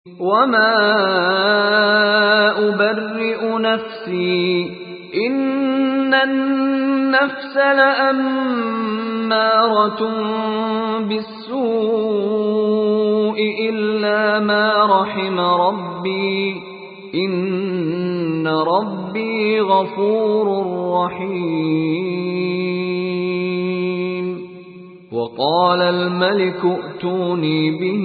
وما أبرئ نفسي إن النفس لأمارة بالسوء إلا ما رحم ربي إن ربي غفور رحيم. وقال الملك ائتوني به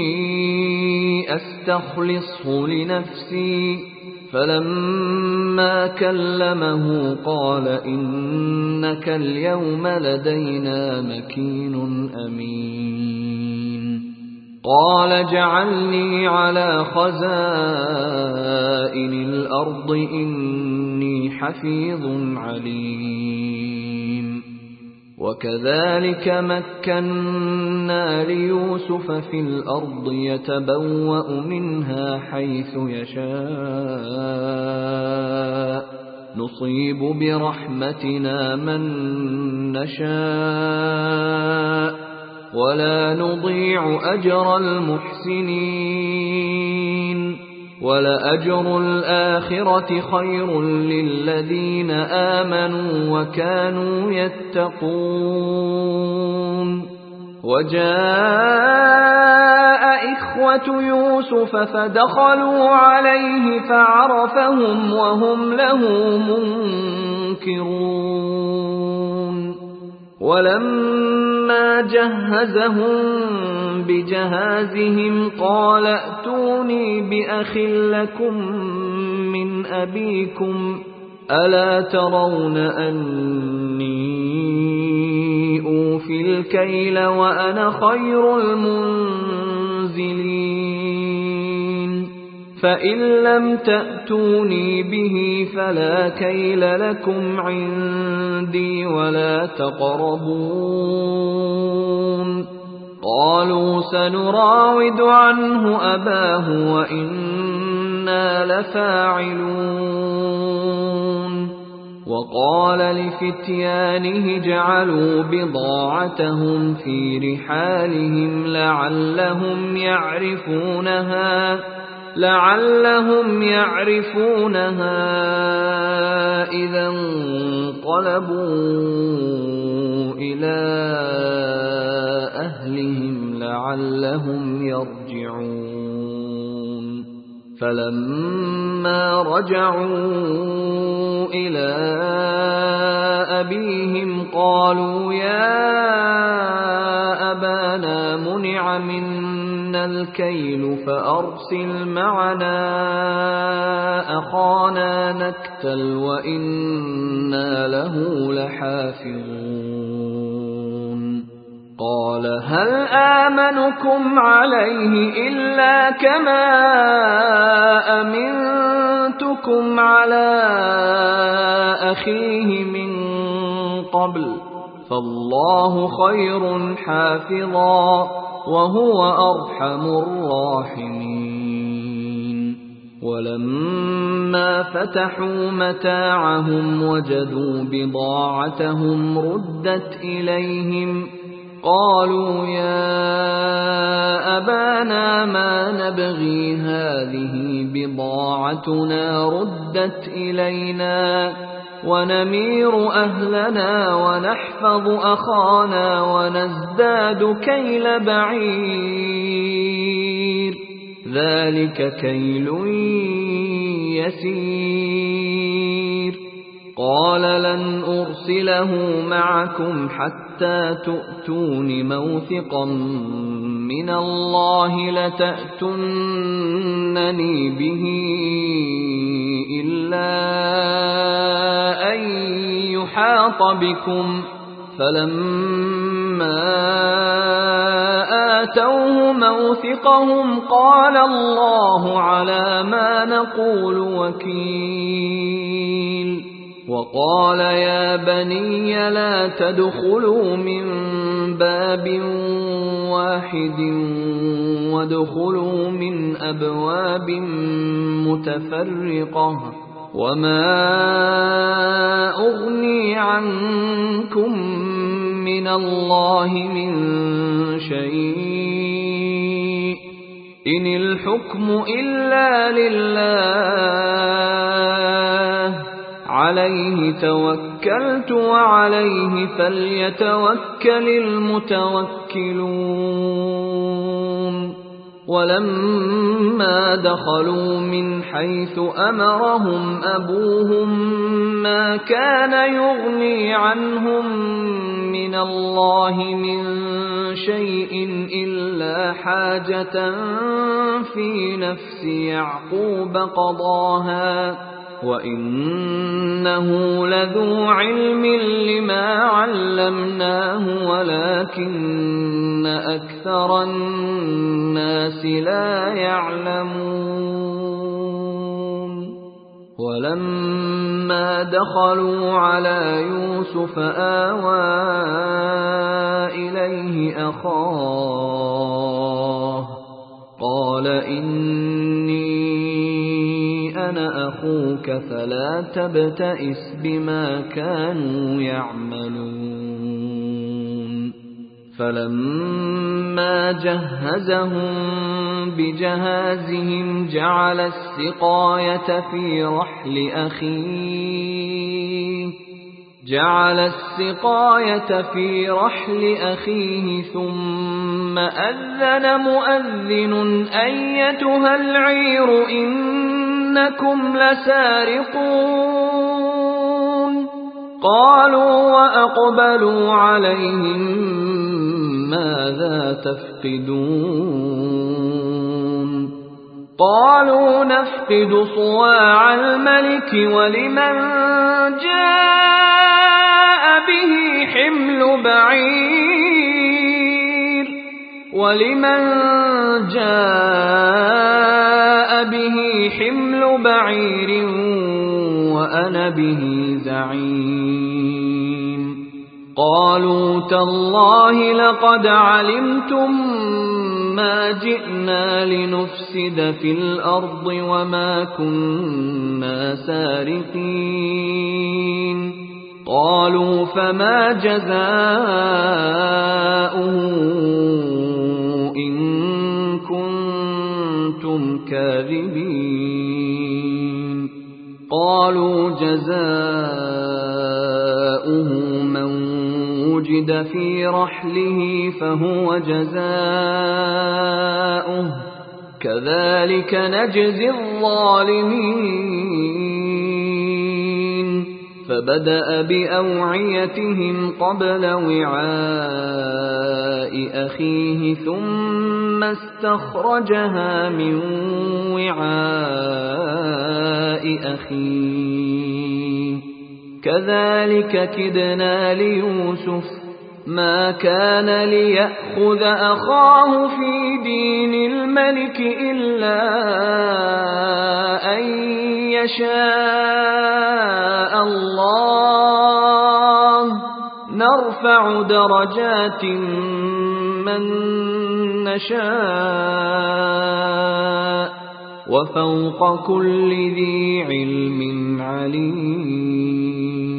أستخلصه لنفسي فلما كلمه قال إنك اليوم لدينا مكين أمين. قال اجعلني على خزائن الأرض إني حفيظ عليم. وكذلك مكنا ليوسف في الأرض يتبوأ منها حيث يشاء نصيب برحمتنا من نشاء ولا نضيع أجر المحسنين ولأجر الآخرة خير للذين آمنوا وكانوا يتقون. وجاء إخوة يوسف فدخلوا عليه فعرفهم وهم له منكرون. ولما جهزهم بجهازهم قال ائتوني بأخ لكم من أبيكم ألا ترون أني أوفي الكيل وأنا خير المنزلين فإن لم تأتوني به فلا كيل لكم عندي ولا تقربون. قالوا سنراود عنه أباه وإنا لفاعلون. وقال لفتيانه اجعلوا بضاعتهم في رحالهم لعلهم يعرفونها إذا انقلبوا إلى أهلهم لعلهم يرجعون. فلما رجعوا إلى أبيهم قالوا يا أبانا منع منا الكيل فأرسل معنا أخانا نكتل وإنا له لحافظون. قال هل آمنكم عليه إلا كما أمنتكم على أخيه من قبل فالله خير حافظا وهو أرحم الراحمين. ولما فتحوا متاعهم وجدوا بضاعتهم ردت إليهم قالوا يا أبانا ما نبغي هذه بضاعتنا ردت إلينا ونمير أهلنا ونحفظ أخانا ونزداد كيل بعير ذلك كيل يسير. قال لن أرسله معكم حتى تؤتون موثقا من الله لتأتونني به إلا أن يحاط بكم. فلما آتوه موثقهم قال الله على ما نقول وكيل. وقال يا بني لا تدخلوا من باب واحد وادخلوا من أبواب متفرقة وما أغني عنكم من الله من شيء إن الحكم إلا لله عليه توكلت وعليه فليتوكل المتوكلون ولما دخلوا من حيث أمرهم أبوهم ما كان يغني عنهم من الله من شيء إلا حاجة في نفس يعقوب قضاها وإنه لذو علم لما علمناه ولكن أكثر الناس لا يعلمون ولما دخلوا على يوسف آوى إليه أخاه قال إني أنا أخوك فلا تبتئس بما كانوا يعملون فلما جهزهم بجهازهم جعل السقاية في رحل أخيه ثم أذن مؤذن أيتها العير إنكم لسارقون قالوا وأقبلوا عليهم ماذا تفقدون قالوا نفقد صواع الملك ولمن جاء به حمل بعير وأنا به زعيم قالوا تالله لقد علمتم ما جئنا لنفسد في الأرض وما كنا سارقين قالوا فما جزاؤه إن كنتم كاذبين قالوا جزاؤه من وجد في رحله فهو جزاؤه كذلك نجزي الظالمين فبدأ بأوعيتهم قبل وعاء أخيه ثم استخرجها من وعاء أخيه كذلك كدنا ليوسف ما كان ليأخذ أخاه في دين الملك إلا أن يشاء الله نرفع درجات من نشاء وفوق كل ذي علم عليم